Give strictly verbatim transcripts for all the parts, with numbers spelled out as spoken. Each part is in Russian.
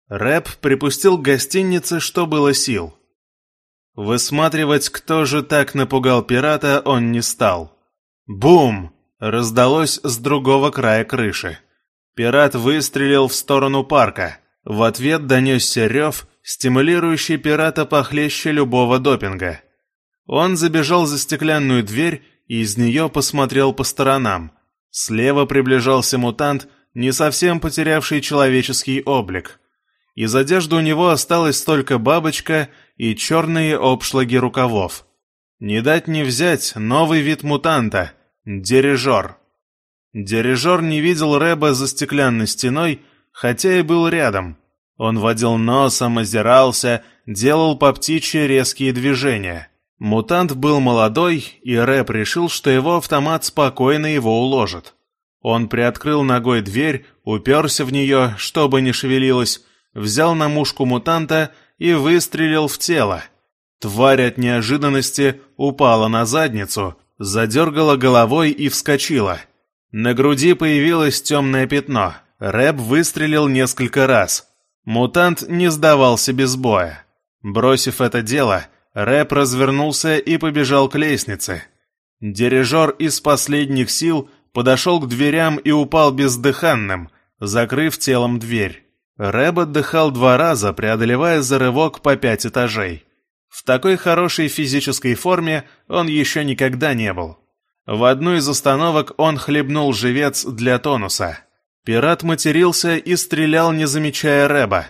Рэп припустил к гостинице, что было сил. Высматривать, кто же так напугал пирата, он не стал. Бум! Раздалось с другого края крыши. Пират выстрелил в сторону парка. В ответ донесся рев, стимулирующий пирата похлеще любого допинга. Он забежал за стеклянную дверь и из нее посмотрел по сторонам. Слева приближался мутант, не совсем потерявший человеческий облик. Из одежды у него осталась только бабочка и черные обшлаги рукавов. Не дать не взять новый вид мутанта — дирижер. Дирижер не видел Рэба за стеклянной стеной, хотя и был рядом. Он водил носом, озирался, делал по птичьи резкие движения. Мутант был молодой, и Рэб решил, что его автомат спокойно его уложит. Он приоткрыл ногой дверь, уперся в нее, чтобы не шевелилось, взял на мушку мутанта и выстрелил в тело. Тварь от неожиданности упала на задницу, задергала головой и вскочила. На груди появилось темное пятно. Рэб выстрелил несколько раз. Мутант не сдавался без боя. Бросив это дело, Рэб развернулся и побежал к лестнице. Дирижер из последних сил подошел к дверям и упал бездыханным, закрыв телом дверь. Рэб отдыхал два раза, преодолевая за рывок по пять этажей. В такой хорошей физической форме он еще никогда не был. В одну из остановок он хлебнул живец для тонуса. Пират матерился и стрелял, не замечая Рэба.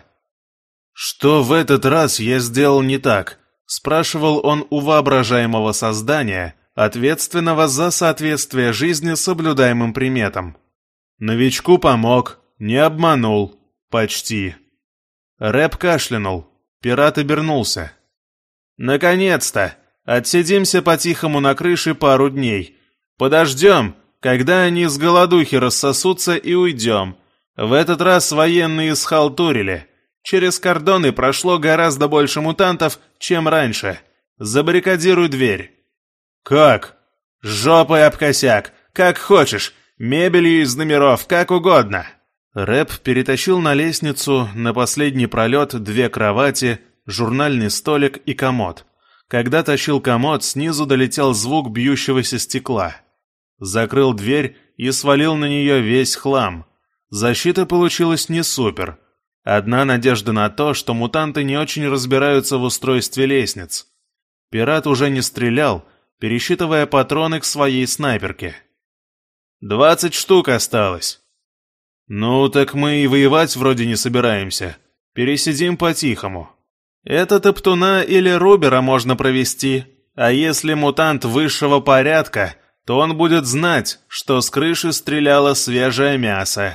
«Что в этот раз я сделал не так?» — спрашивал он у воображаемого создания, ответственного за соответствие жизни соблюдаемым приметам. Новичку помог, не обманул. Почти. Рэб кашлянул. Пират обернулся. «Наконец-то! Отсидимся по-тихому на крыше пару дней. Подождем, когда они с голодухи рассосутся, и уйдем. В этот раз военные схалтурили. Через кордоны прошло гораздо больше мутантов, чем раньше. Забаррикадируй дверь». «Как?» «Жопой об косяк. Как хочешь. Мебелью из номеров, как угодно». Рэб перетащил на лестницу, на последний пролет, две кровати, журнальный столик и комод. Когда тащил комод, снизу долетел звук бьющегося стекла. Закрыл дверь и свалил на нее весь хлам. Защита получилась не супер. Одна надежда на то, что мутанты не очень разбираются в устройстве лестниц. Пират уже не стрелял, пересчитывая патроны к своей снайперке. «Двадцать штук осталось». «Ну, так мы и воевать вроде не собираемся. Пересидим по-тихому. Это топтуна или рубера можно провести, а если мутант высшего порядка, то он будет знать, что с крыши стреляло свежее мясо.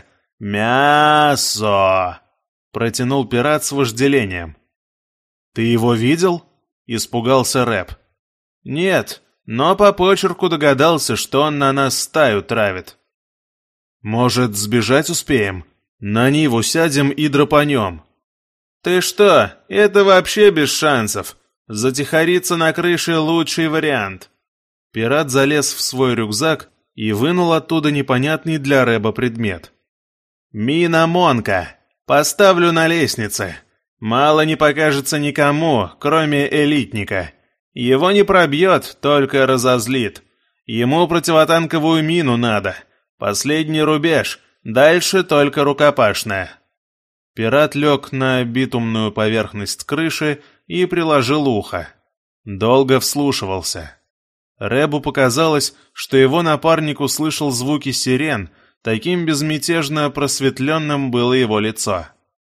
Мясо!» Протянул пират с вожделением. «Ты его видел?» — испугался Рэб. «Нет, но по почерку догадался, что он на нас стаю травит». «Может, сбежать успеем? На Ниву сядем и драпанем». «Ты что? Это вообще без шансов. Затихариться на крыше — лучший вариант». Пират залез в свой рюкзак и вынул оттуда непонятный для Рэба предмет. «Мина Монка. Поставлю на лестнице. Мало не покажется никому, кроме элитника. Его не пробьет, только разозлит. Ему противотанковую мину надо. Последний рубеж, дальше только рукопашная». Пират лег на битумную поверхность крыши и приложил ухо. Долго вслушивался. Рэбу показалось, что его напарник услышал звуки сирен, таким безмятежно просветленным было его лицо.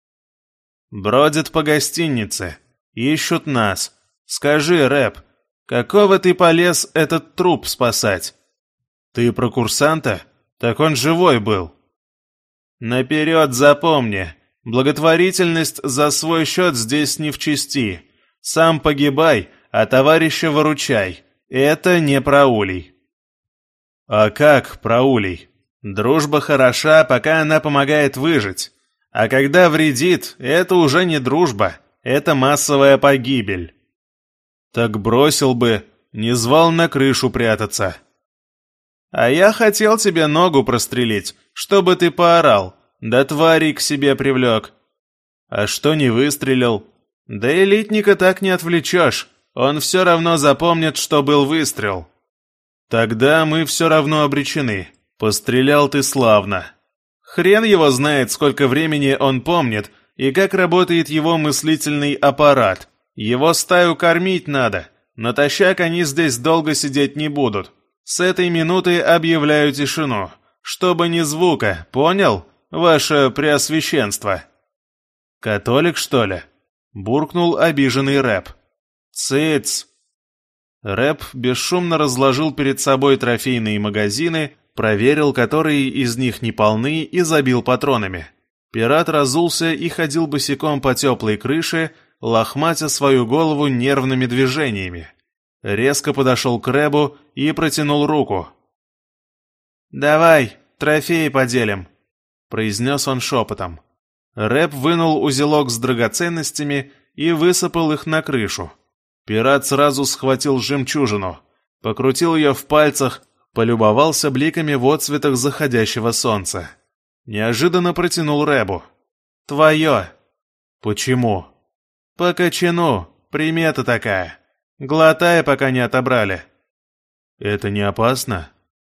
«Бродят по гостинице, ищут нас. Скажи, Рэб, какого ты полез этот труп спасать?» «Ты про курсанта? Так он живой был». «Наперед запомни, благотворительность за свой счет здесь не в чести. Сам погибай, а товарища выручай. Это не про улей». «А как про улей? Дружба хороша, пока она помогает выжить. А когда вредит, это уже не дружба, это массовая погибель». «Так бросил бы, не звал на крышу прятаться». «А я хотел тебе ногу прострелить, чтобы ты поорал, да тварей к себе привлек». А что не выстрелил? Да элитника так не отвлечешь. Он все равно запомнит, что был выстрел. Тогда мы все равно обречены. Пострелял ты славно. Хрен его знает, сколько времени он помнит и как работает его мыслительный аппарат. Его стаю кормить надо. Натощак они здесь долго сидеть не будут. С этой минуты объявляю тишину. Чтобы ни звука, понял, ваше преосвященство? Католик, что ли? Буркнул обиженный Рэп. Цыц! Рэп бесшумно разложил перед собой трофейные магазины, проверил, которые из них не полны, и забил патронами. Пират разулся и ходил босиком по теплой крыше, лохматя свою голову нервными движениями. Резко подошел к Рэбу и протянул руку. «Давай, трофеи поделим», — произнес он шепотом. Рэб вынул узелок с драгоценностями и высыпал их на крышу. Пират сразу схватил жемчужину, покрутил ее в пальцах, полюбовался бликами в отсветах заходящего солнца. Неожиданно протянул Рэбу. «Твое!» «Почему?» «По кочану, примета такая. Глотай, пока не отобрали». «Это не опасно?»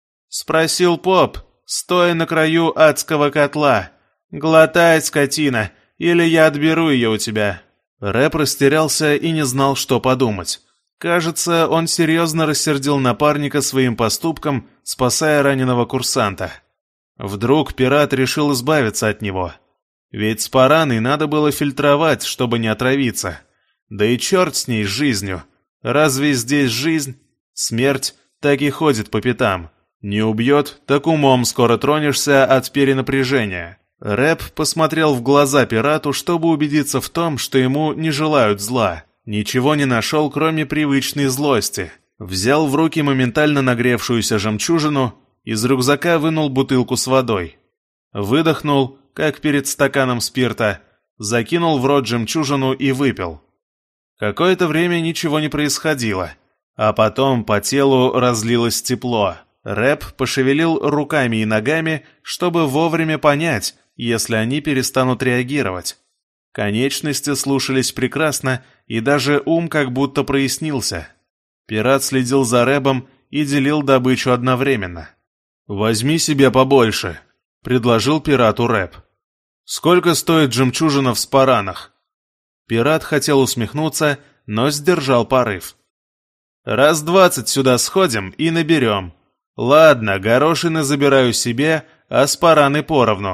Спросил поп, стоя на краю адского котла. «Глотай, скотина, или я отберу ее у тебя». Рэп растерялся и не знал, что подумать. Кажется, он серьезно рассердил напарника своим поступком, спасая раненого курсанта. Вдруг пират решил избавиться от него. Ведь спараной надо было фильтровать, чтобы не отравиться. Да и черт с ней, с жизнью. Разве здесь жизнь? Смерть так и ходит по пятам. Не убьет, так умом скоро тронешься от перенапряжения. Рэп посмотрел в глаза пирату, чтобы убедиться в том, что ему не желают зла. Ничего не нашел, кроме привычной злости. Взял в руки моментально нагревшуюся жемчужину, из рюкзака вынул бутылку с водой. Выдохнул, как перед стаканом спирта, закинул в рот жемчужину и выпил. Какое-то время ничего не происходило, а потом по телу разлилось тепло. Рэп пошевелил руками и ногами, чтобы вовремя понять, если они перестанут реагировать. Конечности слушались прекрасно, и даже ум как будто прояснился. Пират следил за Рэбом и делил добычу одновременно. «Возьми себе побольше», — предложил пирату Рэп. «Сколько стоит жемчужина в спаранах?» Пират хотел усмехнуться, но сдержал порыв. «Раз двадцать сюда сходим и наберем. Ладно, горошины забираю себе, а спараны поровну».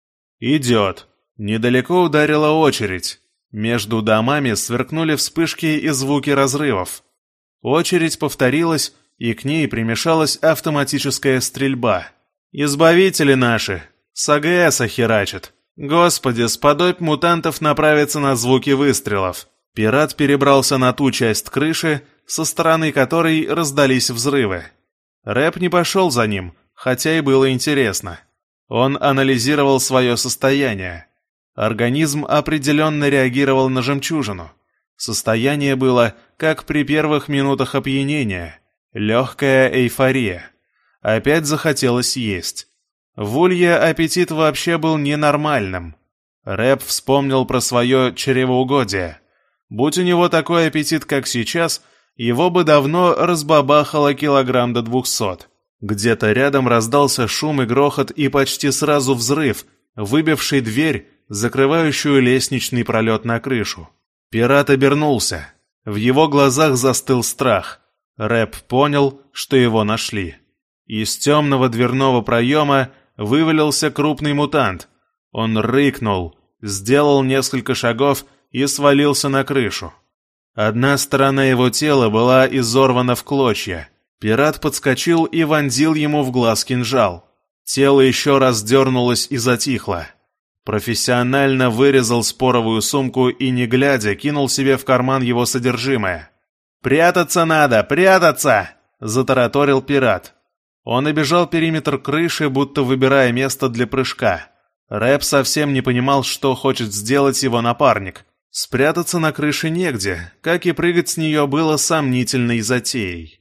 «Идет». Недалеко ударила очередь. Между домами сверкнули вспышки и звуки разрывов. Очередь повторилась, и к ней примешалась автоматическая стрельба. «Избавители наши! С АГСа херачат! Господи, сподобь мутантов направиться на звуки выстрелов!» Пират перебрался на ту часть крыши, со стороны которой раздались взрывы. Рэп не пошел за ним, хотя и было интересно. Он анализировал свое состояние. Организм определенно реагировал на жемчужину. Состояние было, как при первых минутах опьянения. Легкая эйфория. Опять захотелось есть. В улье аппетит вообще был ненормальным. Рэп вспомнил про свое чревоугодие. Будь у него такой аппетит, как сейчас, его бы давно разбабахало килограмм до двухсот. Где-то рядом раздался шум и грохот и почти сразу взрыв, выбивший дверь, закрывающую лестничный пролет на крышу. Пират обернулся. В его глазах застыл страх. Рэп понял, что его нашли. Из темного дверного проема вывалился крупный мутант. Он рыкнул, сделал несколько шагов и свалился на крышу. Одна сторона его тела была изорвана в клочья. Пират подскочил и вонзил ему в глаз кинжал. Тело еще раз дернулось и затихло. Профессионально вырезал споровую сумку и, не глядя, кинул себе в карман его содержимое. «Прятаться надо, прятаться!» — затараторил пират. Он обежал периметр крыши, будто выбирая место для прыжка. Рэп совсем не понимал, что хочет сделать его напарник. Спрятаться на крыше негде, как и прыгать с нее было сомнительной затеей.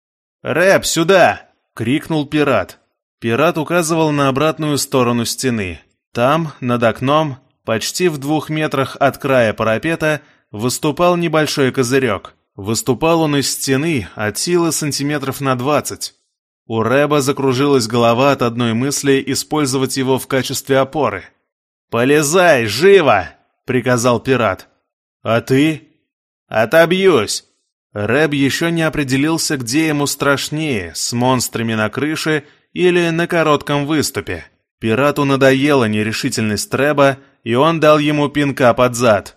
«Рэп, сюда!» — крикнул пират. Пират указывал на обратную сторону стены. Там, над окном, почти в двух метрах от края парапета, выступал небольшой козырек. Выступал он из стены от силы сантиметров на двадцать. У Рэба закружилась голова от одной мысли использовать его в качестве опоры. «Полезай, живо!» — приказал пират. «А ты?» «Отобьюсь!» Рэб еще не определился, где ему страшнее, с монстрами на крыше или на коротком выступе. Пирату надоела нерешительность Рэба, и он дал ему пинка под зад.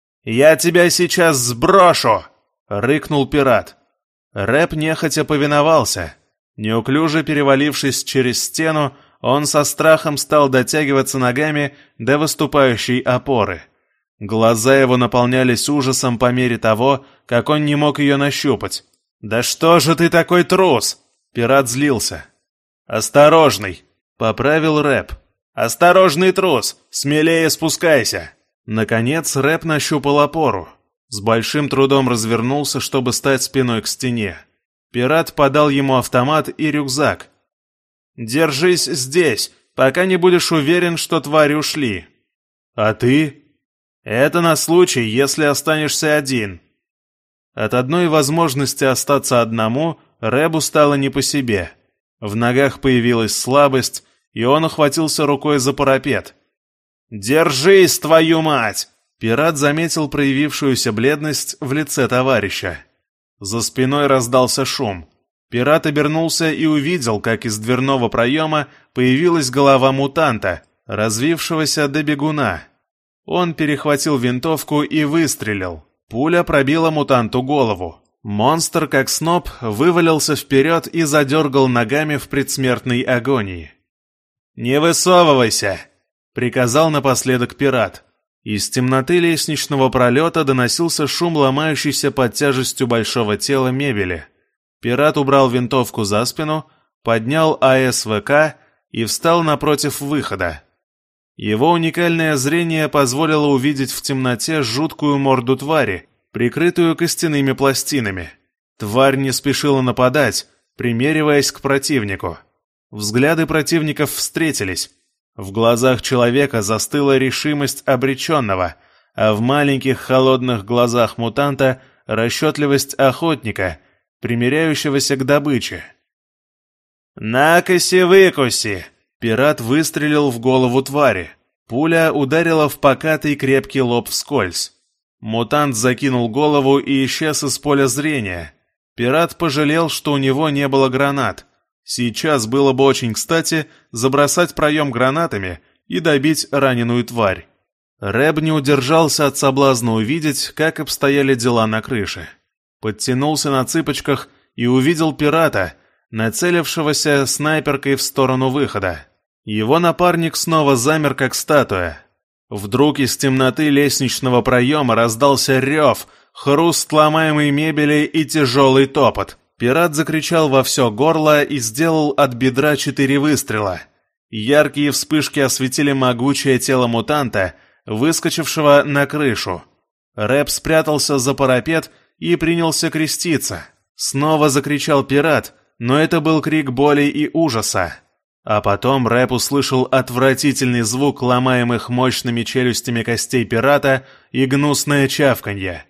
«Я тебя сейчас сброшу!» — рыкнул пират. Рэб нехотя повиновался. Неуклюже перевалившись через стену, он со страхом стал дотягиваться ногами до выступающей опоры. Глаза его наполнялись ужасом по мере того, как он не мог ее нащупать. «Да что же ты такой трус?» Пират злился. «Осторожный!» — поправил Рэб. «Осторожный трус! Смелее спускайся!» Наконец Рэб нащупал опору. С большим трудом развернулся, чтобы стать спиной к стене. Пират подал ему автомат и рюкзак. «Держись здесь, пока не будешь уверен, что твари ушли». «А ты?» «Это на случай, если останешься один». От одной возможности остаться одному Рэбу стало не по себе. В ногах появилась слабость, и он ухватился рукой за парапет. «Держись, твою мать!» Пират заметил проявившуюся бледность в лице товарища. За спиной раздался шум. Пират обернулся и увидел, как из дверного проема появилась голова мутанта, развившегося до бегуна. Он перехватил винтовку и выстрелил. Пуля пробила мутанту голову. Монстр, как сноп, вывалился вперед и задергал ногами в предсмертной агонии. «Не высовывайся!» — приказал напоследок пират. Из темноты лестничного пролета доносился шум ломающейся под тяжестью большого тела мебели. Пират убрал винтовку за спину, поднял А С В К и встал напротив выхода. Его уникальное зрение позволило увидеть в темноте жуткую морду твари, прикрытую костяными пластинами. Тварь не спешила нападать, примериваясь к противнику. Взгляды противников встретились. В глазах человека застыла решимость обреченного, а в маленьких холодных глазах мутанта расчетливость охотника, примиряющегося к добыче. «Накоси-выкуси!» Пират выстрелил в голову твари. Пуля ударила в покатый крепкий лоб вскользь. Мутант закинул голову и исчез из поля зрения. Пират пожалел, что у него не было гранат. Сейчас было бы очень кстати забросать проем гранатами и добить раненую тварь. Рэб не удержался от соблазна увидеть, как обстояли дела на крыше. Подтянулся на цыпочках и увидел пирата, нацелившегося снайперкой в сторону выхода. Его напарник снова замер, как статуя. Вдруг из темноты лестничного проема раздался рев, хруст ломаемой мебели и тяжелый топот. Пират закричал во все горло и сделал от бедра четыре выстрела. Яркие вспышки осветили могучее тело мутанта, выскочившего на крышу. Рэб спрятался за парапет и принялся креститься. Снова закричал пират, но это был крик боли и ужаса. А потом Рэб услышал отвратительный звук ломаемых мощными челюстями костей пирата и гнусное чавканье.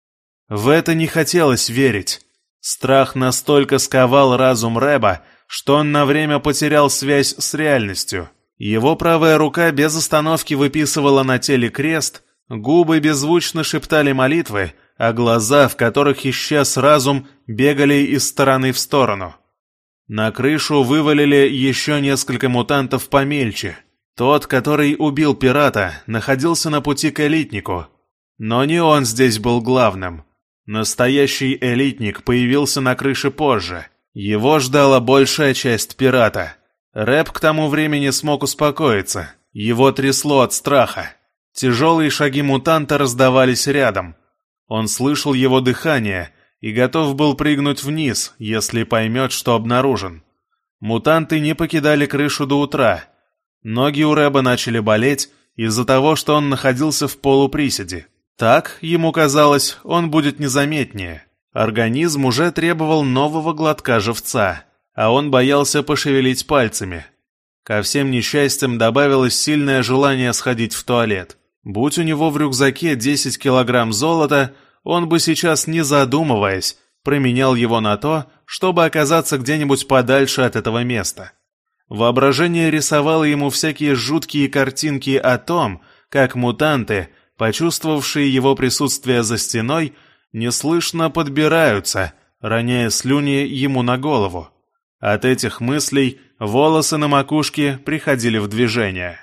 В это не хотелось верить. Страх настолько сковал разум Рэба, что он на время потерял связь с реальностью. Его правая рука без остановки выписывала на теле крест, губы беззвучно шептали молитвы, а глаза, в которых исчез разум, бегали из стороны в сторону. На крышу вывалили еще несколько мутантов помельче. Тот, который убил пирата, находился на пути к элитнику. Но не он здесь был главным. Настоящий элитник появился на крыше позже. Его ждала большая часть пирата. Рэб к тому времени смог успокоиться. Его трясло от страха. Тяжелые шаги мутанта раздавались рядом. Он слышал его дыхание и готов был прыгнуть вниз, если поймет, что обнаружен. Мутанты не покидали крышу до утра. Ноги у Рэба начали болеть из-за того, что он находился в полуприседе. Так, ему казалось, он будет незаметнее. Организм уже требовал нового глотка живца, а он боялся пошевелить пальцами. Ко всем несчастьям добавилось сильное желание сходить в туалет. Будь у него в рюкзаке десять килограмм золота, он бы сейчас, не задумываясь, променял его на то, чтобы оказаться где-нибудь подальше от этого места. Воображение рисовало ему всякие жуткие картинки о том, как мутанты, почувствовавшие его присутствие за стеной, неслышно подбираются, роняя слюни ему на голову. От этих мыслей волосы на макушке приходили в движение.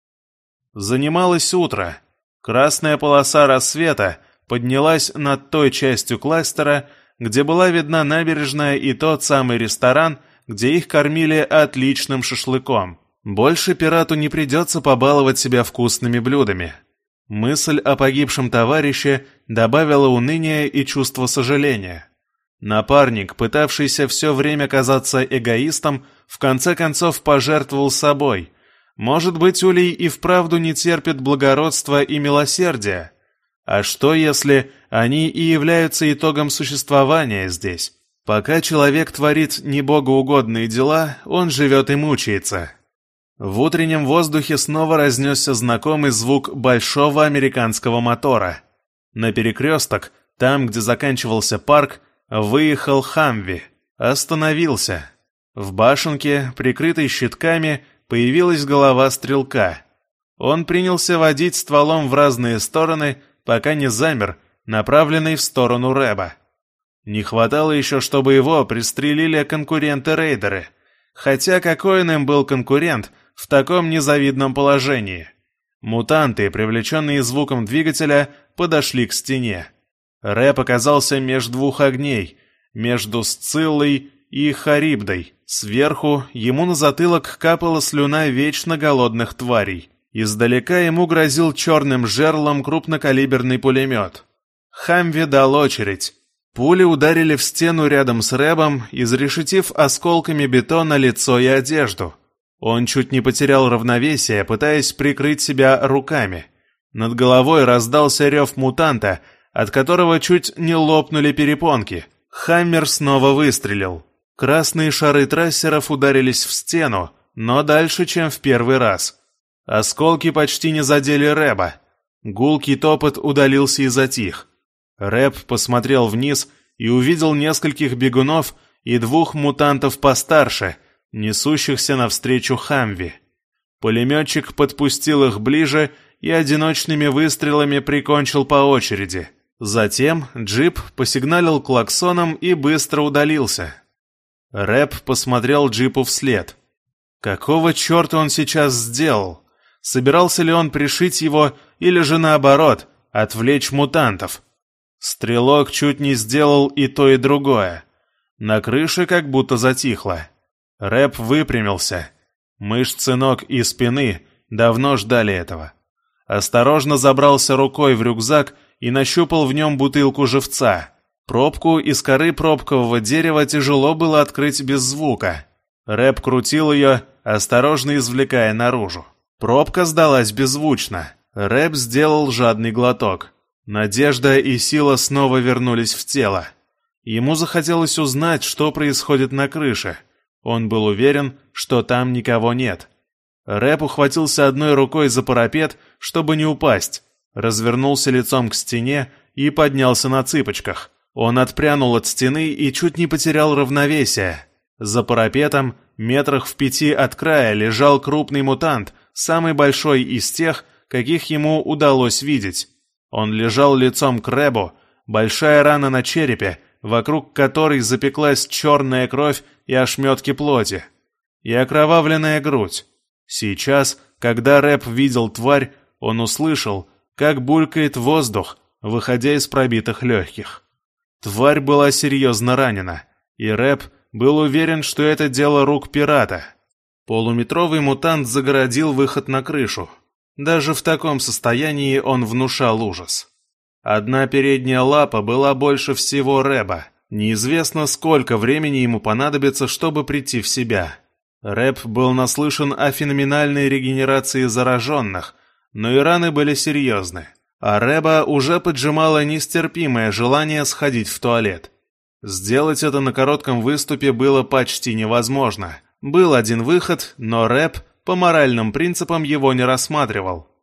Занималось утро. Красная полоса рассвета поднялась над той частью кластера, где была видна набережная и тот самый ресторан, где их кормили отличным шашлыком. Больше пирату не придется побаловать себя вкусными блюдами. Мысль о погибшем товарище добавила уныния и чувство сожаления. Напарник, пытавшийся все время казаться эгоистом, в конце концов пожертвовал собой. Может быть, Улей и вправду не терпит благородства и милосердия? А что, если они и являются итогом существования здесь? Пока человек творит небогоугодные дела, он живет и мучается. В утреннем воздухе снова разнесся знакомый звук большого американского мотора. На перекресток, там, где заканчивался парк, выехал Хамви, остановился. В башенке, прикрытой щитками, появилась голова стрелка. Он принялся водить стволом в разные стороны, пока не замер, направленный в сторону Рэба. Не хватало еще, чтобы его пристрелили конкуренты-рейдеры. Хотя какой он им был конкурент в таком незавидном положении? Мутанты, привлеченные звуком двигателя, подошли к стене. Рэб оказался между двух огней, между Сциллой и Харибдой. Сверху ему на затылок капала слюна вечно голодных тварей. Издалека ему грозил черным жерлом крупнокалиберный пулемет. Хамви дал очередь. Пули ударили в стену рядом с Рэбом, изрешетив осколками бетона лицо и одежду. Он чуть не потерял равновесие, пытаясь прикрыть себя руками. Над головой раздался рев мутанта, от которого чуть не лопнули перепонки. Хаммер снова выстрелил. Красные шары трассеров ударились в стену, но дальше, чем в первый раз. Осколки почти не задели Рэба. Гулкий топот удалился и затих. Рэб посмотрел вниз и увидел нескольких бегунов и двух мутантов постарше, несущихся навстречу Хамви. Пулеметчик подпустил их ближе и одиночными выстрелами прикончил по очереди. Затем джип посигналил клаксоном и быстро удалился. Рэб посмотрел джипу вслед. Какого черта он сейчас сделал? Собирался ли он пришить его или же наоборот, отвлечь мутантов? Стрелок чуть не сделал и то, и другое. На крыше как будто затихло. Рэб выпрямился. Мышцы ног и спины давно ждали этого. Осторожно забрался рукой в рюкзак и нащупал в нем бутылку живца. Пробку из коры пробкового дерева тяжело было открыть без звука. Рэб крутил ее, осторожно извлекая наружу. Пробка сдалась беззвучно. Рэб сделал жадный глоток. Надежда и сила снова вернулись в тело. Ему захотелось узнать, что происходит на крыше. Он был уверен, что там никого нет. Рэб ухватился одной рукой за парапет, чтобы не упасть, развернулся лицом к стене и поднялся на цыпочках. Он отпрянул от стены и чуть не потерял равновесие. За парапетом, метрах в пяти от края, лежал крупный мутант, самый большой из тех, каких ему удалось видеть. Он лежал лицом к Рэбу, большая рана на черепе, вокруг которой запеклась черная кровь и ошметки плоти, и окровавленная грудь. Сейчас, когда Рэб видел тварь, он услышал, как булькает воздух, выходя из пробитых легких. Тварь была серьезно ранена, и Рэб был уверен, что это дело рук пирата. Полуметровый мутант загородил выход на крышу. Даже в таком состоянии он внушал ужас. Одна передняя лапа была больше всего Рэба. Неизвестно, сколько времени ему понадобится, чтобы прийти в себя. Рэб был наслышан о феноменальной регенерации зараженных, но и раны были серьезны. А Рэба уже поджимало нестерпимое желание сходить в туалет. Сделать это на коротком выступе было почти невозможно. Был один выход, но Рэб по моральным принципам его не рассматривал.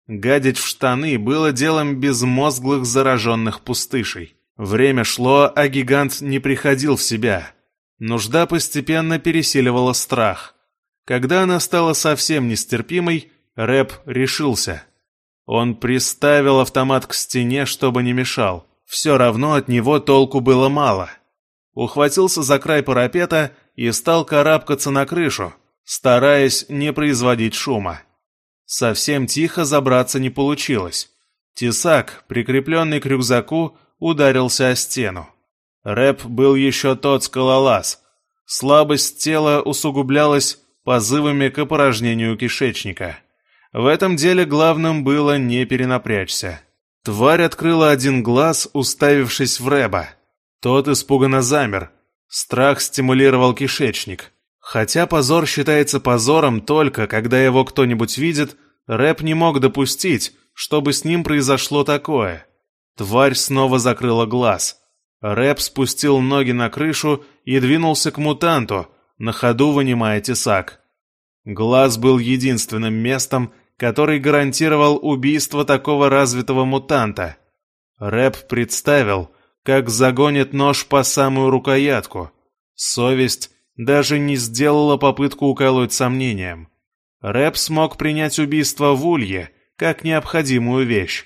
Гадить в штаны было делом безмозглых зараженных пустышей. Время шло, а гигант не приходил в себя. Нужда постепенно пересиливала страх. Когда она стала совсем нестерпимой, Рэп решился. Он приставил автомат к стене, чтобы не мешал. Все равно от него толку было мало. Ухватился за край парапета и стал карабкаться на крышу, стараясь не производить шума. Совсем тихо забраться не получилось. Тесак, прикрепленный к рюкзаку, ударился о стену. Рэп был еще тот скалолаз. Слабость тела усугублялась позывами к опорожнению кишечника. В этом деле главным было не перенапрячься. Тварь открыла один глаз, уставившись в Рэба. Тот испуганно замер. Страх стимулировал кишечник. Хотя позор считается позором только, когда его кто-нибудь видит, Рэп не мог допустить, чтобы с ним произошло такое. Тварь снова закрыла глаз. Рэп спустил ноги на крышу и двинулся к мутанту, на ходу вынимая тесак. Глаз был единственным местом, который гарантировал убийство такого развитого мутанта. Рэп представил, как загонит нож по самую рукоятку. Совесть даже не сделала попытку уколоть сомнением. Рэп смог принять убийство в улье как необходимую вещь.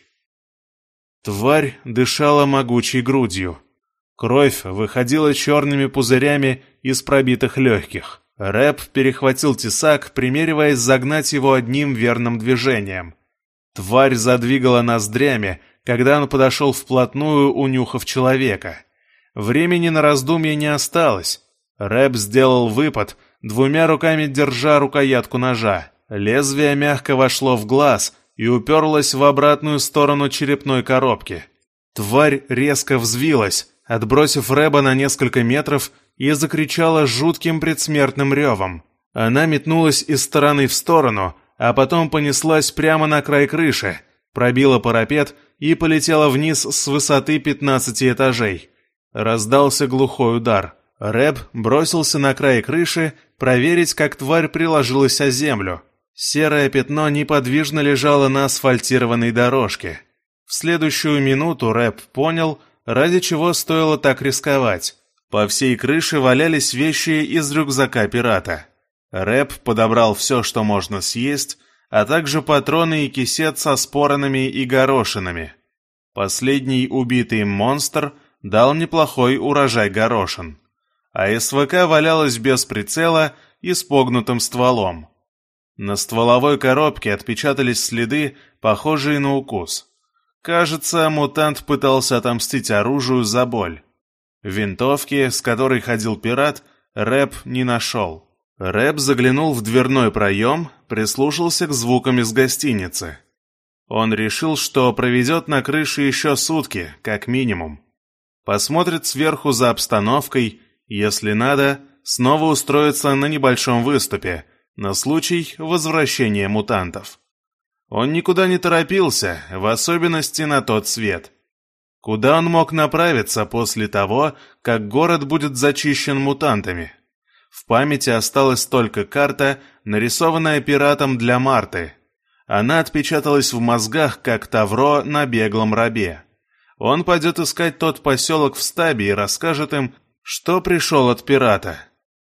Тварь дышала могучей грудью. Кровь выходила черными пузырями из пробитых легких. Рэп перехватил тесак, примериваясь загнать его одним верным движением. Тварь задвигала ноздрями, когда он подошел вплотную, унюхав человека. Времени на раздумье не осталось. Рэп сделал выпад, двумя руками держа рукоятку ножа. Лезвие мягко вошло в глаз и уперлось в обратную сторону черепной коробки. Тварь резко взвилась, отбросив Рэба на несколько метров, и закричала жутким предсмертным ревом. Она метнулась из стороны в сторону, а потом понеслась прямо на край крыши, пробила парапет и полетела вниз с высоты пятнадцати этажей. Раздался глухой удар. Рэб бросился на край крыши проверить, как тварь приложилась о землю. Серое пятно неподвижно лежало на асфальтированной дорожке. В следующую минуту Рэб понял, ради чего стоило так рисковать. По всей крыше валялись вещи из рюкзака пирата. Рэб подобрал все, что можно съесть, а также патроны и кисет со споронами и горошинами. Последний убитый им монстр дал неплохой урожай горошин. А СВК валялась без прицела и с погнутым стволом. На стволовой коробке отпечатались следы, похожие на укус. Кажется, мутант пытался отомстить оружию за боль. Винтовки, с которой ходил пират, Рэб не нашел. Рэб заглянул в дверной проем, прислушался к звукам из гостиницы. Он решил, что проведет на крыше еще сутки, как минимум. Посмотрит сверху за обстановкой, если надо, снова устроится на небольшом выступе, на случай возвращения мутантов. Он никуда не торопился, в особенности на тот свет. Куда он мог направиться после того, как город будет зачищен мутантами? В памяти осталась только карта, нарисованная пиратом для Марты. Она отпечаталась в мозгах, как тавро на беглом рабе. Он пойдет искать тот поселок в стабе и расскажет им, что пришел от пирата.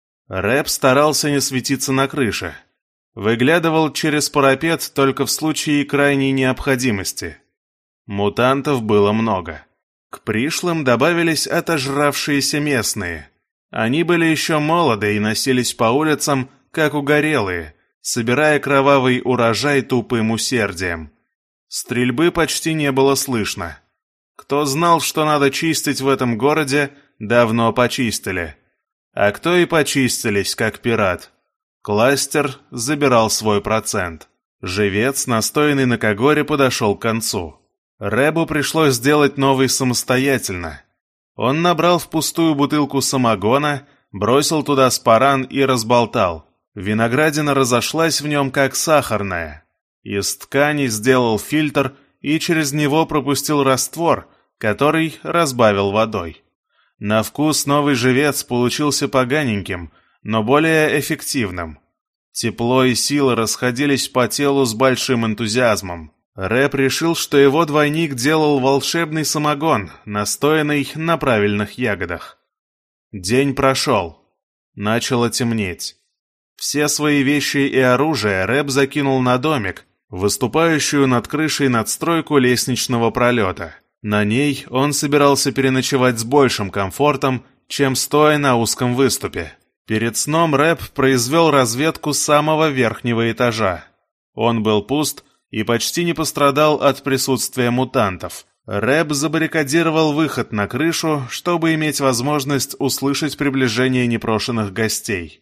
Рэб старался не светиться на крыше. Выглядывал через парапет только в случае крайней необходимости. Мутантов было много. К пришлым добавились отожравшиеся местные. Они были еще молоды и носились по улицам, как угорелые, собирая кровавый урожай тупым усердием. Стрельбы почти не было слышно. Кто знал, что надо чистить в этом городе, давно почистили. А кто и почистились, как пират. Кластер забирал свой процент. Живец, настоянный на Когоре, подошел к концу. Рэбу пришлось сделать новый самостоятельно. Он набрал в пустую бутылку самогона, бросил туда спаран и разболтал. Виноградина разошлась в нем, как сахарная. Из ткани сделал фильтр и через него пропустил раствор, который разбавил водой. На вкус новый живец получился поганеньким, но более эффективным. Тепло и сила расходились по телу с большим энтузиазмом. Рэп решил, что его двойник делал волшебный самогон, настоянный на правильных ягодах. День прошел. Начало темнеть. Все свои вещи и оружие Рэп закинул на домик, выступающую над крышей надстройку лестничного пролета. На ней он собирался переночевать с большим комфортом, чем стоя на узком выступе. Перед сном Рэп произвел разведку самого верхнего этажа. Он был пуст и почти не пострадал от присутствия мутантов. Рэп забаррикадировал выход на крышу, чтобы иметь возможность услышать приближение непрошенных гостей.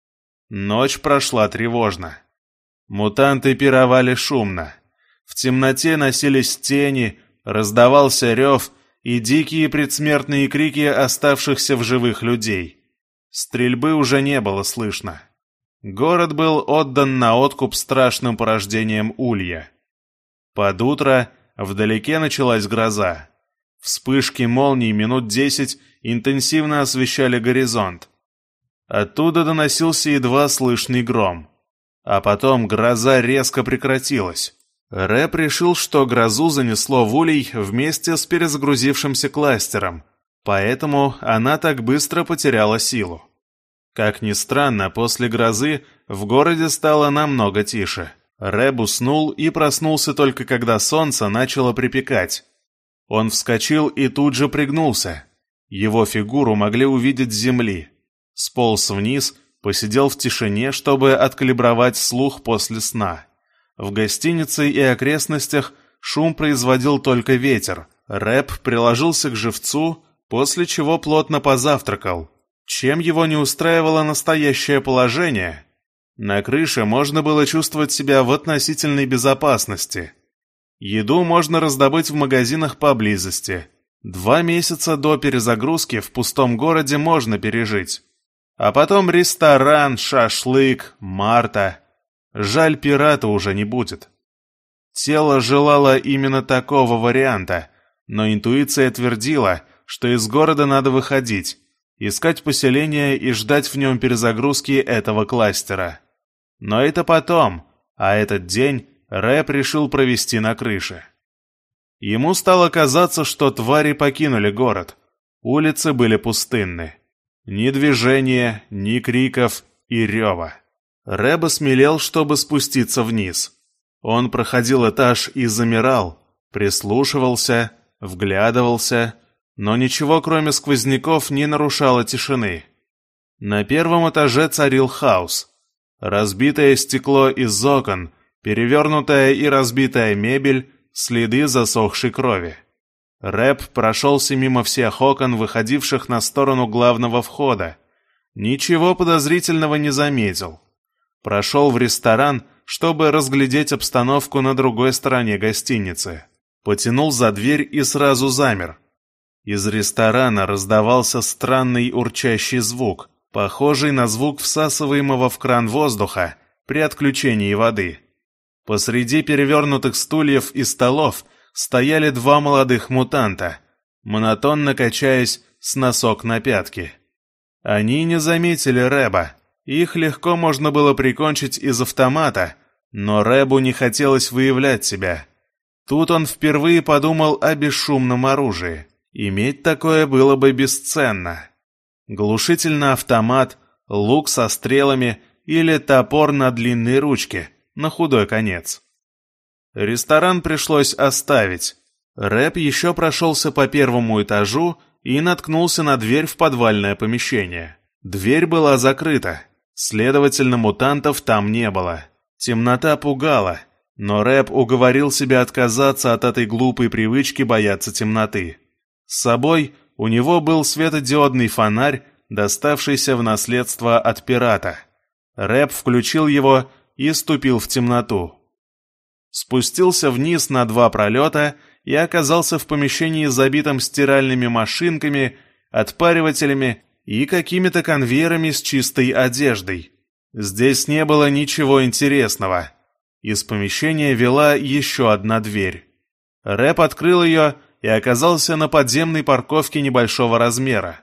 Ночь прошла тревожно. Мутанты пировали шумно. В темноте носились тени, раздавался рев и дикие предсмертные крики оставшихся в живых людей. Стрельбы уже не было слышно. Город был отдан на откуп страшным порождением Улья. Под утро вдалеке началась гроза. Вспышки молний минут десять интенсивно освещали горизонт. Оттуда доносился едва слышный гром. А потом гроза резко прекратилась. Рэп решил, что грозу занесло в Улей вместе с перезагрузившимся кластером, поэтому она так быстро потеряла силу. Как ни странно, после грозы в городе стало намного тише. Рэп уснул и проснулся только когда солнце начало припекать. Он вскочил и тут же пригнулся. Его фигуру могли увидеть с земли. Сполз вниз, посидел в тишине, чтобы откалибровать слух после сна. В гостинице и окрестностях шум производил только ветер. Рэп приложился к живцу, после чего плотно позавтракал. Чем его не устраивало настоящее положение? На крыше можно было чувствовать себя в относительной безопасности. Еду можно раздобыть в магазинах поблизости. Два месяца до перезагрузки в пустом городе можно пережить. А потом ресторан, шашлык, Марта. Жаль, пирата уже не будет. Тело желало именно такого варианта, но интуиция твердила, что из города надо выходить, искать поселение и ждать в нем перезагрузки этого кластера. Но это потом, а этот день Рэп решил провести на крыше. Ему стало казаться, что твари покинули город. Улицы были пустынны. Ни движения, ни криков и рева. Рэп осмелел, чтобы спуститься вниз. Он проходил этаж и замирал, прислушивался, вглядывался, но ничего, кроме сквозняков, не нарушало тишины. На первом этаже царил хаос. Разбитое стекло из окон, перевернутая и разбитая мебель, следы засохшей крови. Рэп прошелся мимо всех окон, выходивших на сторону главного входа. Ничего подозрительного не заметил. Прошел в ресторан, чтобы разглядеть обстановку на другой стороне гостиницы. Потянул за дверь и сразу замер. Из ресторана раздавался странный урчащий звук, похожий на звук всасываемого в кран воздуха при отключении воды. Посреди перевернутых стульев и столов стояли два молодых мутанта, монотонно качаясь с носок на пятки. Они не заметили Рэба. Их легко можно было прикончить из автомата, но Рэбу не хотелось выявлять себя. Тут он впервые подумал о бесшумном оружии. Иметь такое было бы бесценно. Глушитель на автомат, лук со стрелами или топор на длинной ручке, на худой конец. Ресторан пришлось оставить. Рэп еще прошелся по первому этажу и наткнулся на дверь в подвальное помещение. Дверь была закрыта, следовательно, мутантов там не было. Темнота пугала, но Рэп уговорил себя отказаться от этой глупой привычки бояться темноты. С собой у него был светодиодный фонарь, доставшийся в наследство от пирата. Рэп включил его и ступил в темноту. Спустился вниз на два пролета и оказался в помещении, забитом стиральными машинками, отпаривателями и какими-то конвейерами с чистой одеждой. Здесь не было ничего интересного. Из помещения вела еще одна дверь. Рэп открыл ее и оказался на подземной парковке небольшого размера.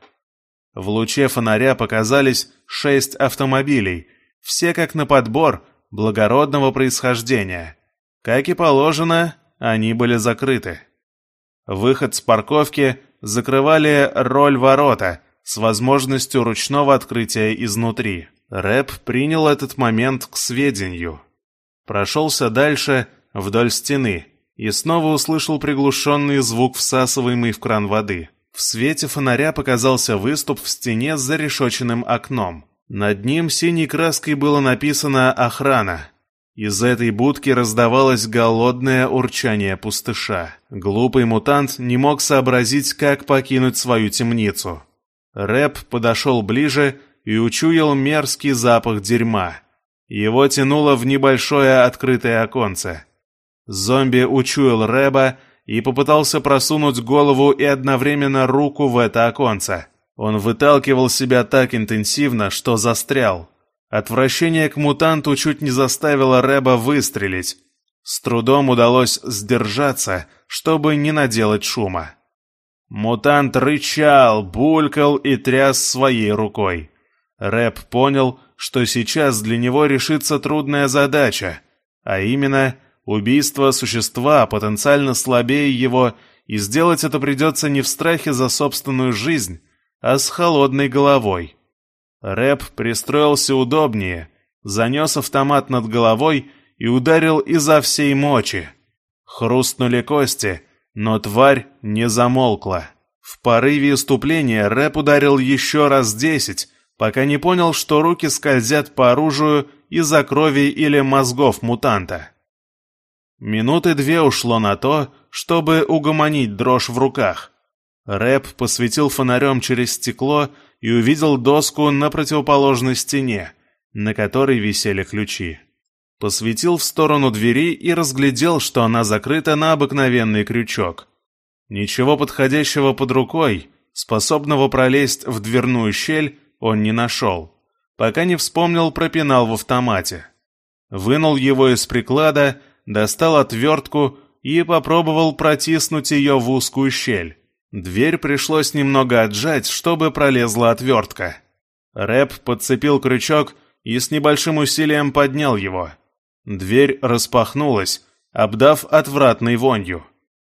В луче фонаря показались шесть автомобилей, все как на подбор, благородного происхождения. Как и положено, они были закрыты. Выход с парковки закрывали роль-ворота с возможностью ручного открытия изнутри. Рэп принял этот момент к сведению. Прошелся дальше вдоль стены и снова услышал приглушенный звук, всасываемый в кран воды. В свете фонаря показался выступ в стене с зарешоченным окном. Над ним синей краской было написано «Охрана». Из этой будки раздавалось голодное урчание пустыша. Глупый мутант не мог сообразить, как покинуть свою темницу. Рэп подошел ближе и учуял мерзкий запах дерьма. Его тянуло в небольшое открытое оконце. Зомби учуял Рэба и попытался просунуть голову и одновременно руку в это оконце. Он выталкивал себя так интенсивно, что застрял. Отвращение к мутанту чуть не заставило Рэба выстрелить. С трудом удалось сдержаться, чтобы не наделать шума. Мутант рычал, булькал и тряс своей рукой. Рэб понял, что сейчас для него решится трудная задача, а именно убийство существа потенциально слабее его, и сделать это придется не в страхе за собственную жизнь, а с холодной головой. Рэб пристроился удобнее, занес автомат над головой и ударил изо всей мочи. Хрустнули кости, но тварь не замолкла. В порыве исступления Рэб ударил еще раз десять, пока не понял, что руки скользят по оружию из-за крови или мозгов мутанта. Минуты две ушло на то, чтобы угомонить дрожь в руках. Рэб посветил фонарем через стекло и увидел доску на противоположной стене, на которой висели ключи. Посветил в сторону двери и разглядел, что она закрыта на обыкновенный крючок. Ничего подходящего под рукой, способного пролезть в дверную щель, он не нашел, пока не вспомнил про пенал в автомате. Вынул его из приклада, достал отвертку и попробовал протиснуть ее в узкую щель. Дверь пришлось немного отжать, чтобы пролезла отвертка. Рэб подцепил крючок и с небольшим усилием поднял его. Дверь распахнулась, обдав отвратной вонью.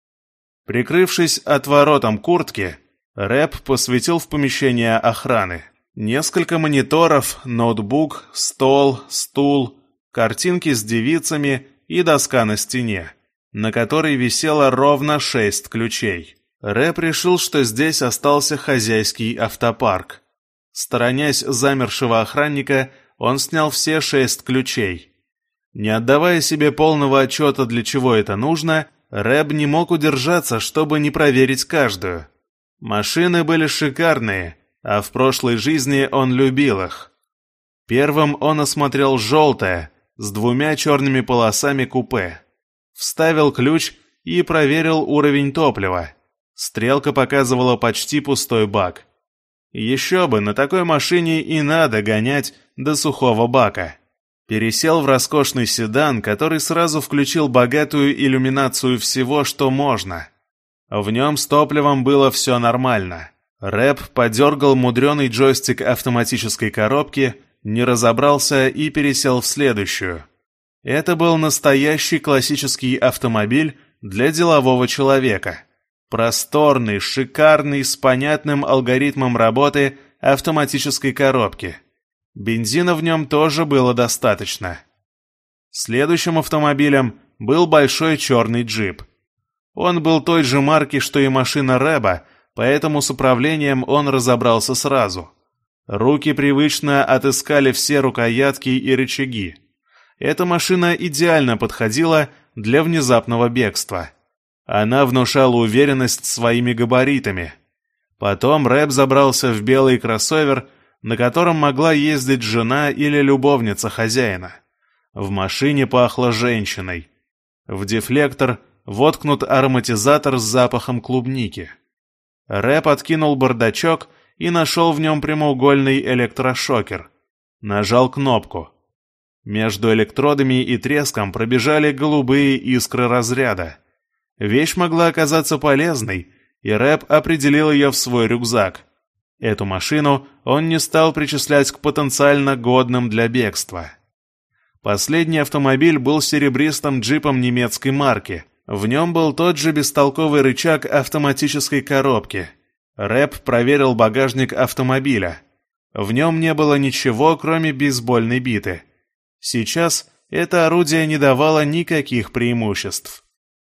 Прикрывшись отворотом куртки, Рэб посветил в помещение охраны. Несколько мониторов, ноутбук, стол, стул, картинки с девицами и доска на стене, на которой висело ровно шесть ключей. Рэб решил, что здесь остался хозяйский автопарк. Сторонясь замершего охранника, он снял все шесть ключей. Не отдавая себе полного отчета, для чего это нужно, Рэб не мог удержаться, чтобы не проверить каждую. Машины были шикарные, а в прошлой жизни он любил их. Первым он осмотрел желтое, с двумя черными полосами купе. Вставил ключ и проверил уровень топлива. Стрелка показывала почти пустой бак. Еще бы, на такой машине и надо гонять до сухого бака. Пересел в роскошный седан, который сразу включил богатую иллюминацию всего, что можно. В нем с топливом было все нормально. Рэб подергал мудреный джойстик автоматической коробки, не разобрался и пересел в следующую. Это был настоящий классический автомобиль для делового человека. Просторный, шикарный, с понятным алгоритмом работы автоматической коробки. Бензина в нем тоже было достаточно. Следующим автомобилем был большой черный джип. Он был той же марки, что и машина Рэба, поэтому с управлением он разобрался сразу. Руки привычно отыскали все рукоятки и рычаги. Эта машина идеально подходила для внезапного бегства. Она внушала уверенность своими габаритами. Потом Рэб забрался в белый кроссовер, на котором могла ездить жена или любовница хозяина. В машине пахло женщиной. В дефлектор воткнут ароматизатор с запахом клубники. Рэб откинул бардачок и нашел в нем прямоугольный электрошокер. Нажал кнопку. Между электродами и треском пробежали голубые искры разряда. Вещь могла оказаться полезной, и Рэб определил ее в свой рюкзак. Эту машину он не стал причислять к потенциально годным для бегства. Последний автомобиль был серебристым джипом немецкой марки. В нем был тот же бестолковый рычаг автоматической коробки. Рэп проверил багажник автомобиля. В нем не было ничего, кроме бейсбольной биты. Сейчас это орудие не давало никаких преимуществ.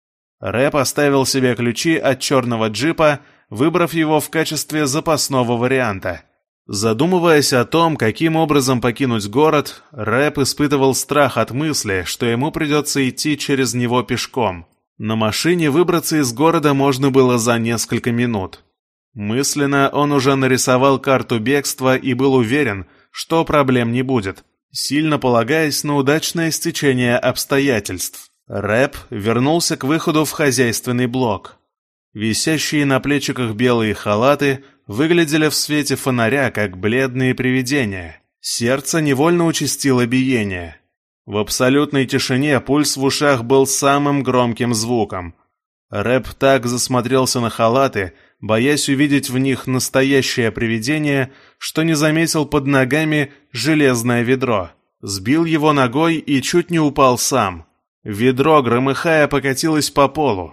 Рэп оставил себе ключи от черного джипа, выбрав его в качестве запасного варианта. Задумываясь о том, каким образом покинуть город, Рэп испытывал страх от мысли, что ему придется идти через него пешком. На машине выбраться из города можно было за несколько минут. Мысленно он уже нарисовал карту бегства и был уверен, что проблем не будет, сильно полагаясь на удачное стечение обстоятельств. Рэп вернулся к выходу в хозяйственный блок. Висящие на плечиках белые халаты выглядели в свете фонаря, как бледные привидения. Сердце невольно участило биение. В абсолютной тишине пульс в ушах был самым громким звуком. Рэп так засмотрелся на халаты, боясь увидеть в них настоящее привидение, что не заметил под ногами железное ведро. Сбил его ногой и чуть не упал сам. Ведро, громыхая, покатилось по полу.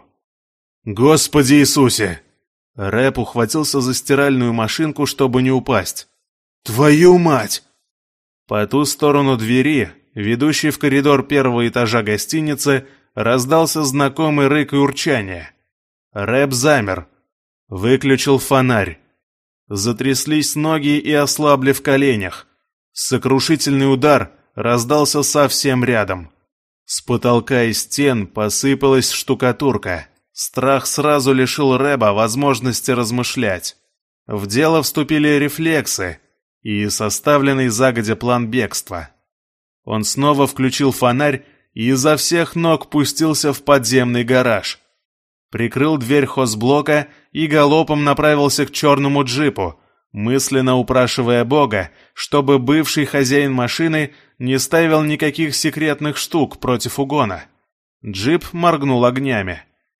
«Господи Иисусе!» Рэп ухватился за стиральную машинку, чтобы не упасть. «Твою мать!» По ту сторону двери, ведущей в коридор первого этажа гостиницы, раздался знакомый рык и урчание. Рэп замер. Выключил фонарь. Затряслись ноги и ослабли в коленях. Сокрушительный удар раздался совсем рядом. С потолка и стен посыпалась штукатурка. Страх сразу лишил Рэба возможности размышлять. В дело вступили рефлексы и составленный загодя план бегства. Он снова включил фонарь и изо всех ног пустился в подземный гараж. Прикрыл дверь хозблока и галопом направился к черному джипу, мысленно упрашивая Бога, чтобы бывший хозяин машины не ставил никаких секретных штук против угона. Джип моргнул огнями.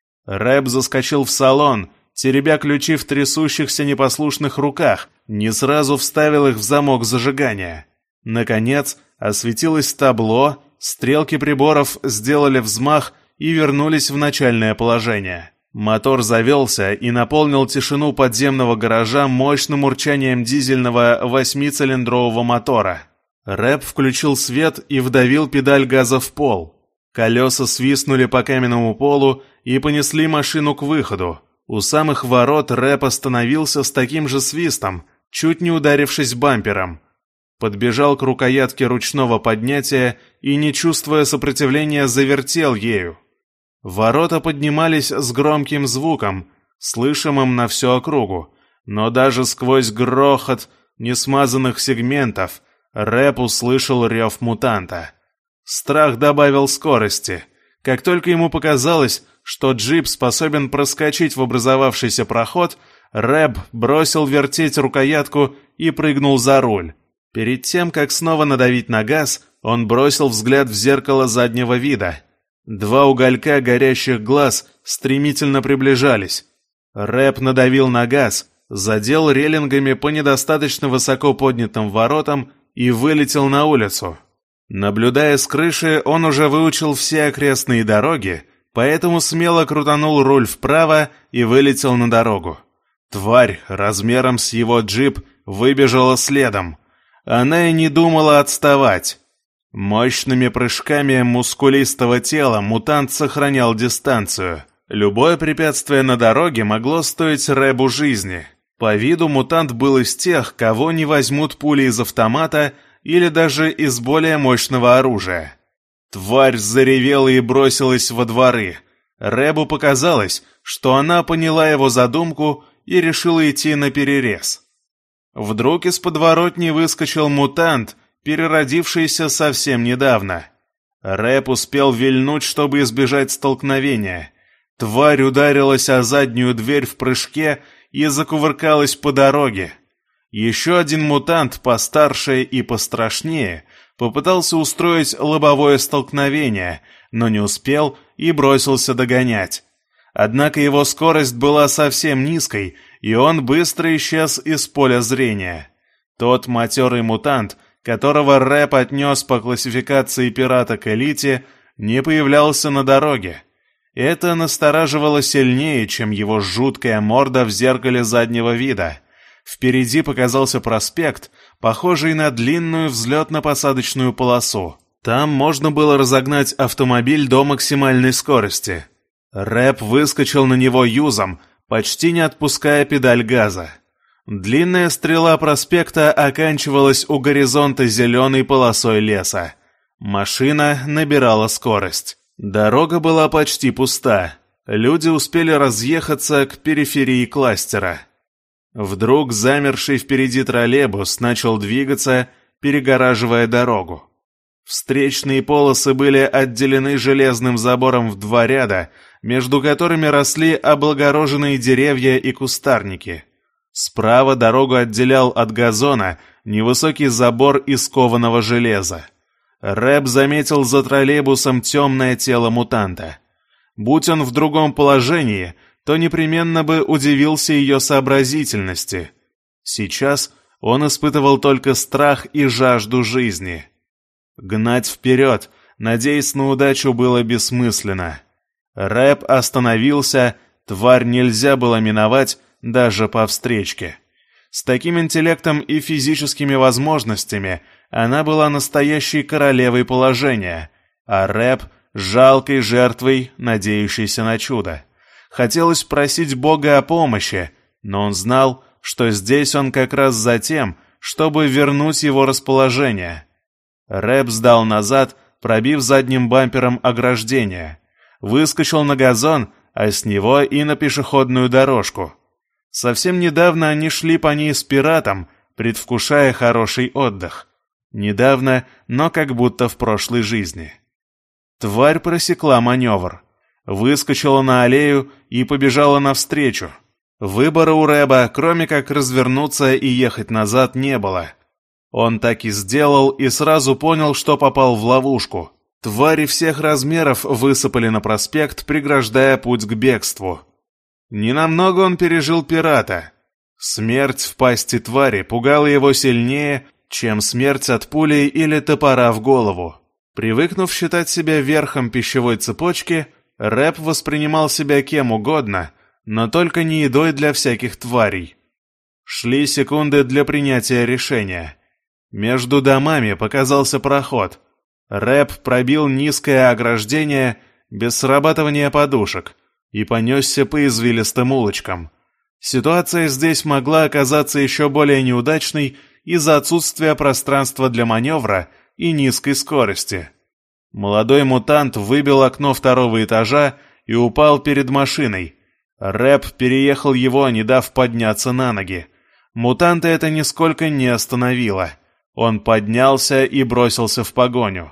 Рэп заскочил в салон, теребя ключи в трясущихся непослушных руках, не сразу вставил их в замок зажигания. Наконец, осветилось табло, стрелки приборов сделали взмах и вернулись в начальное положение. Мотор завелся и наполнил тишину подземного гаража мощным урчанием дизельного восьмицилиндрового мотора. Рэп включил свет и вдавил педаль газа в пол. Колеса свистнули по каменному полу и понесли машину к выходу. У самых ворот Рэп остановился с таким же свистом, чуть не ударившись бампером. Подбежал к рукоятке ручного поднятия и, не чувствуя сопротивления, завертел ею. Ворота поднимались с громким звуком, слышимым на всю округу, но даже сквозь грохот несмазанных сегментов Рэп услышал рев мутанта. Страх добавил скорости. Как только ему показалось, что джип способен проскочить в образовавшийся проход, Рэп бросил вертеть рукоятку и прыгнул за руль. Перед тем, как снова надавить на газ, он бросил взгляд в зеркало заднего вида. Два уголька горящих глаз стремительно приближались. Рэп надавил на газ, задел рейлингами по недостаточно высоко поднятым воротам и вылетел на улицу. Наблюдая с крыши, он уже выучил все окрестные дороги, поэтому смело крутанул руль вправо и вылетел на дорогу. Тварь размером с его джип выбежала следом. Она и не думала отставать. Мощными прыжками мускулистого тела мутант сохранял дистанцию. Любое препятствие на дороге могло стоить Рэбу жизни. По виду мутант был из тех, кого не возьмут пули из автомата или даже из более мощного оружия. Тварь заревела и бросилась во дворы. Рэбу показалось, что она поняла его задумку и решила идти наперерез. Вдруг из подворотни выскочил мутант, переродившийся совсем недавно. Рэп успел вильнуть, чтобы избежать столкновения. Тварь ударилась о заднюю дверь в прыжке и закувыркалась по дороге. Еще один мутант, постарше и пострашнее, попытался устроить лобовое столкновение, но не успел и бросился догонять. Однако его скорость была совсем низкой, и он быстро исчез из поля зрения. Тот матерый мутант, которого Рэп отнес по классификации пирата к элите, не появлялся на дороге. Это настораживало сильнее, чем его жуткая морда в зеркале заднего вида. Впереди показался проспект, похожий на длинную взлетно-посадочную полосу. Там можно было разогнать автомобиль до максимальной скорости. Рэп выскочил на него юзом, почти не отпуская педаль газа. Длинная стрела проспекта оканчивалась у горизонта зеленой полосой леса. Машина набирала скорость. Дорога была почти пуста. Люди успели разъехаться к периферии кластера. Вдруг замерший впереди троллейбус начал двигаться, перегораживая дорогу. Встречные полосы были отделены железным забором в два ряда, между которыми росли облагороженные деревья и кустарники. Справа дорогу отделял от газона невысокий забор из кованого железа. Рэп заметил за троллейбусом темное тело мутанта. Будь он в другом положении, то непременно бы удивился ее сообразительности. Сейчас он испытывал только страх и жажду жизни. Гнать вперед, надеясь на удачу, было бессмысленно. Рэп остановился, тварь нельзя было миновать даже по встречке. С таким интеллектом и физическими возможностями она была настоящей королевой положения, а Рэп — жалкой жертвой, надеющейся на чудо. Хотелось просить Бога о помощи, но он знал, что здесь он как раз за тем, чтобы вернуть его расположение. Рэп сдал назад, пробив задним бампером ограждение. Выскочил на газон, а с него и на пешеходную дорожку. Совсем недавно они шли по ней с пиратом, предвкушая хороший отдых. Недавно, но как будто в прошлой жизни. Тварь просекла маневр. Выскочила на аллею и побежала навстречу. Выбора у Рэба, кроме как развернуться и ехать назад, не было. Он так и сделал и сразу понял, что попал в ловушку. Твари всех размеров высыпали на проспект, преграждая путь к бегству. Ненамного он пережил пирата. Смерть в пасти твари пугала его сильнее, чем смерть от пули или топора в голову. Привыкнув считать себя верхом пищевой цепочки, Рэп воспринимал себя кем угодно, но только не едой для всяких тварей. Шли секунды для принятия решения. Между домами показался проход. Рэп пробил низкое ограждение без срабатывания подушек и понесся по извилистым улочкам. Ситуация здесь могла оказаться еще более неудачной из-за отсутствия пространства для маневра и низкой скорости. Молодой мутант выбил окно второго этажа и упал перед машиной. Рэп переехал его, не дав подняться на ноги. Мутанта это нисколько не остановило. Он поднялся и бросился в погоню.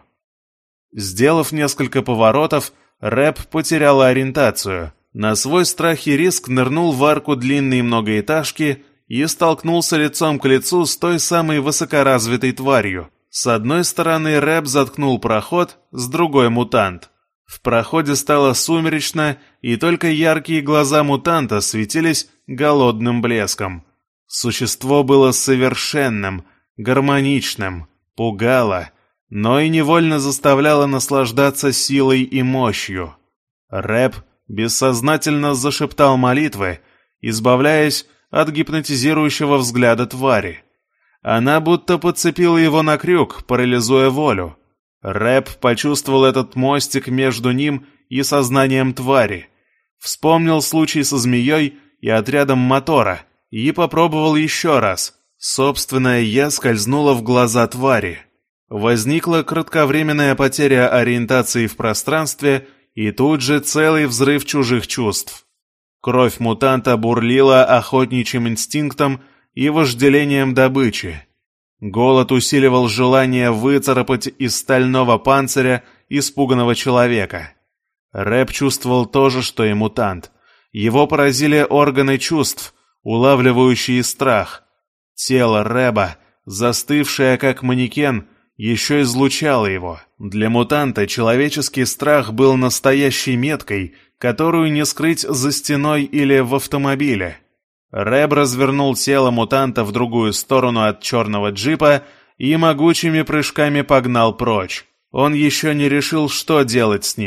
Сделав несколько поворотов, Рэп потерял ориентацию. На свой страх и риск нырнул в арку длинной многоэтажки и столкнулся лицом к лицу с той самой высокоразвитой тварью. С одной стороны Рэп заткнул проход, с другой — мутант. В проходе стало сумеречно, и только яркие глаза мутанта светились голодным блеском. Существо было совершенным, гармоничным, пугало, но и невольно заставляло наслаждаться силой и мощью. Рэп бессознательно зашептал молитвы, избавляясь от гипнотизирующего взгляда твари. Она будто подцепила его на крюк, парализуя волю. Рэп почувствовал этот мостик между ним и сознанием твари. Вспомнил случай со змеей и отрядом мотора и попробовал еще раз. Собственное «я» скользнуло в глаза твари. Возникла кратковременная потеря ориентации в пространстве и тут же целый взрыв чужих чувств. Кровь мутанта бурлила охотничьим инстинктом и вожделением добычи. Голод усиливал желание выцарапать из стального панциря испуганного человека. Рэп чувствовал то же, что и мутант. Его поразили органы чувств, улавливающие страх. Тело Рэба, застывшее как манекен, еще излучало его. Для мутанта человеческий страх был настоящей меткой, которую не скрыть за стеной или в автомобиле. Рэб развернул тело мутанта в другую сторону от черного джипа и могучими прыжками погнал прочь. Он еще не решил, что делать с ним,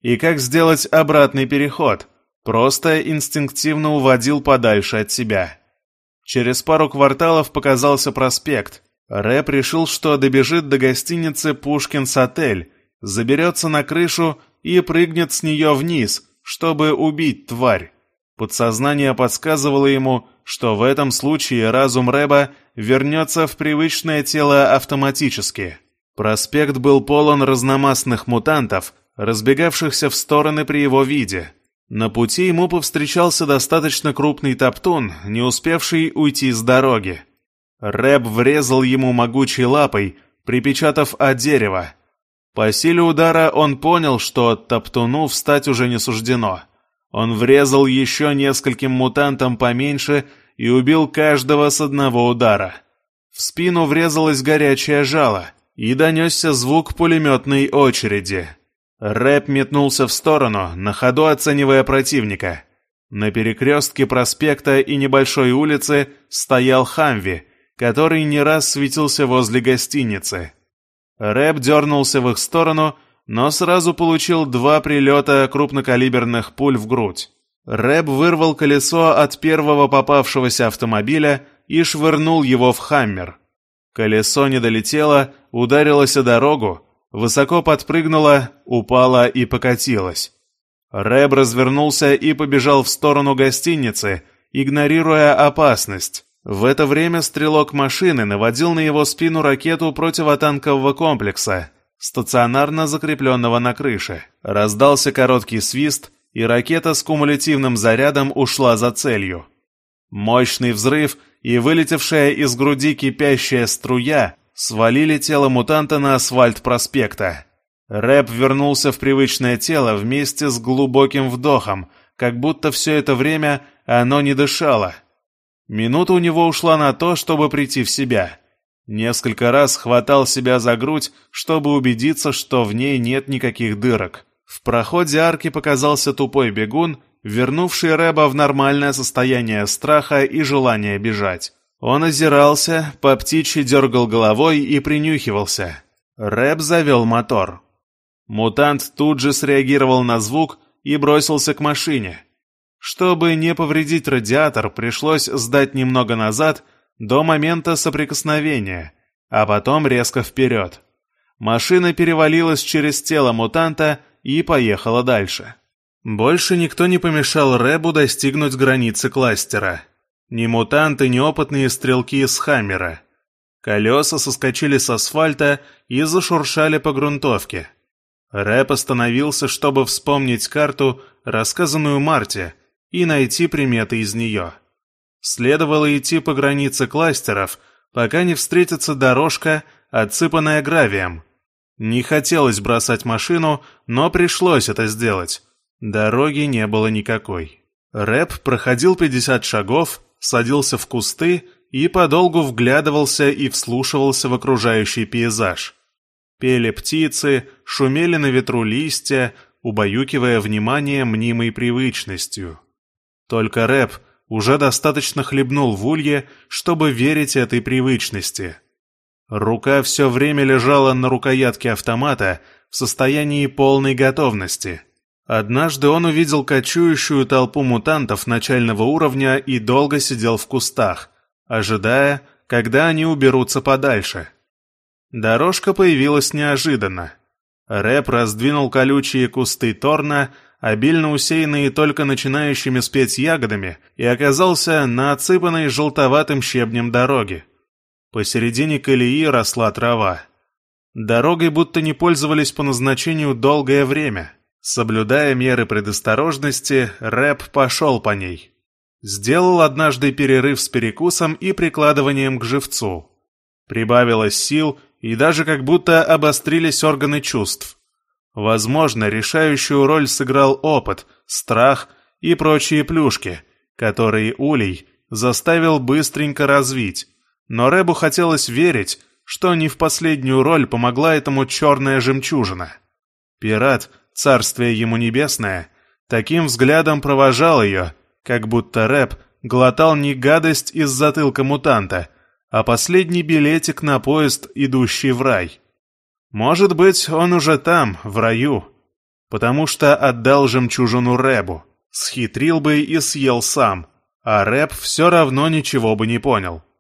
и как сделать обратный переход, просто инстинктивно уводил подальше от себя. Через пару кварталов показался проспект. Рэп решил, что добежит до гостиницы «Пушкинс-отель», заберется на крышу и прыгнет с нее вниз, чтобы убить тварь. Подсознание подсказывало ему, что в этом случае разум Рэба вернется в привычное тело автоматически. Проспект был полон разномастных мутантов, разбегавшихся в стороны при его виде. На пути ему повстречался достаточно крупный топтун, не успевший уйти с дороги. Рэб врезал ему могучей лапой, припечатав о дерево. По силе удара он понял, что топтуну встать уже не суждено. Он врезал еще нескольким мутантам поменьше и убил каждого с одного удара. В спину врезалось горячее жало, и донесся звук пулеметной очереди. Рэп метнулся в сторону, на ходу оценивая противника. На перекрестке проспекта и небольшой улицы стоял Хамви, который не раз светился возле гостиницы. Рэп дернулся в их сторону, но сразу получил два прилета крупнокалиберных пуль в грудь. Рэп вырвал колесо от первого попавшегося автомобиля и швырнул его в «Хаммер». Колесо не долетело, ударилось о дорогу, высоко подпрыгнуло, упало и покатилось. Рэб развернулся и побежал в сторону гостиницы, игнорируя опасность. В это время стрелок машины наводил на его спину ракету противотанкового комплекса, стационарно закрепленного на крыше. Раздался короткий свист, и ракета с кумулятивным зарядом ушла за целью. Мощный взрыв и вылетевшая из груди кипящая струя свалили тело мутанта на асфальт проспекта. Рэп вернулся в привычное тело вместе с глубоким вдохом, как будто все это время оно не дышало. Минута у него ушла на то, чтобы прийти в себя. Несколько раз хватал себя за грудь, чтобы убедиться, что в ней нет никаких дырок. В проходе арки показался тупой бегун, вернувший Рэба в нормальное состояние страха и желания бежать. Он озирался, по птичьи дергал головой и принюхивался. Рэб завел мотор. Мутант тут же среагировал на звук и бросился к машине. Чтобы не повредить радиатор, пришлось сдать немного назад до момента соприкосновения, а потом резко вперед. Машина перевалилась через тело мутанта и поехала дальше. Больше никто не помешал Рэбу достигнуть границы кластера. Ни мутанты, ни опытные стрелки из «Хаммера». Колеса соскочили с асфальта и зашуршали по грунтовке. Рэб остановился, чтобы вспомнить карту, рассказанную Марте, и найти приметы из нее. Следовало идти по границе кластеров, пока не встретится дорожка, отсыпанная гравием. Не хотелось бросать машину, но пришлось это сделать. Дороги не было никакой. Рэб проходил пятьдесят шагов, садился в кусты и подолгу вглядывался и вслушивался в окружающий пейзаж. Пели птицы, шумели на ветру листья, убаюкивая внимание мнимой привычностью. Только Рэб уже достаточно хлебнул в улье, чтобы верить этой привычности. Рука все время лежала на рукоятке автомата в состоянии полной готовности. Однажды он увидел кочующую толпу мутантов начального уровня и долго сидел в кустах, ожидая, когда они уберутся подальше. Дорожка появилась неожиданно. Рэб раздвинул колючие кусты торна, обильно усеянные только начинающими спеть ягодами, и оказался на отсыпанной желтоватым щебнем дороге. Посередине колеи росла трава. Дорогой будто не пользовались по назначению долгое время. Соблюдая меры предосторожности, Рэб пошел по ней. Сделал однажды перерыв с перекусом и прикладыванием к живцу. Прибавилось сил, и даже как будто обострились органы чувств. Возможно, решающую роль сыграл опыт, страх и прочие плюшки, которые Улей заставил быстренько развить, но Рэбу хотелось верить, что не в последнюю роль помогла этому черная жемчужина. Пират, царствие ему небесное, таким взглядом провожал ее, как будто Рэб глотал не гадость из затылка мутанта, а последний билетик на поезд, идущий в рай. Может быть, он уже там, в раю. потому что отдал жемчужину Рэбу. Схитрил бы и съел сам, а Рэб все равно ничего бы не понял.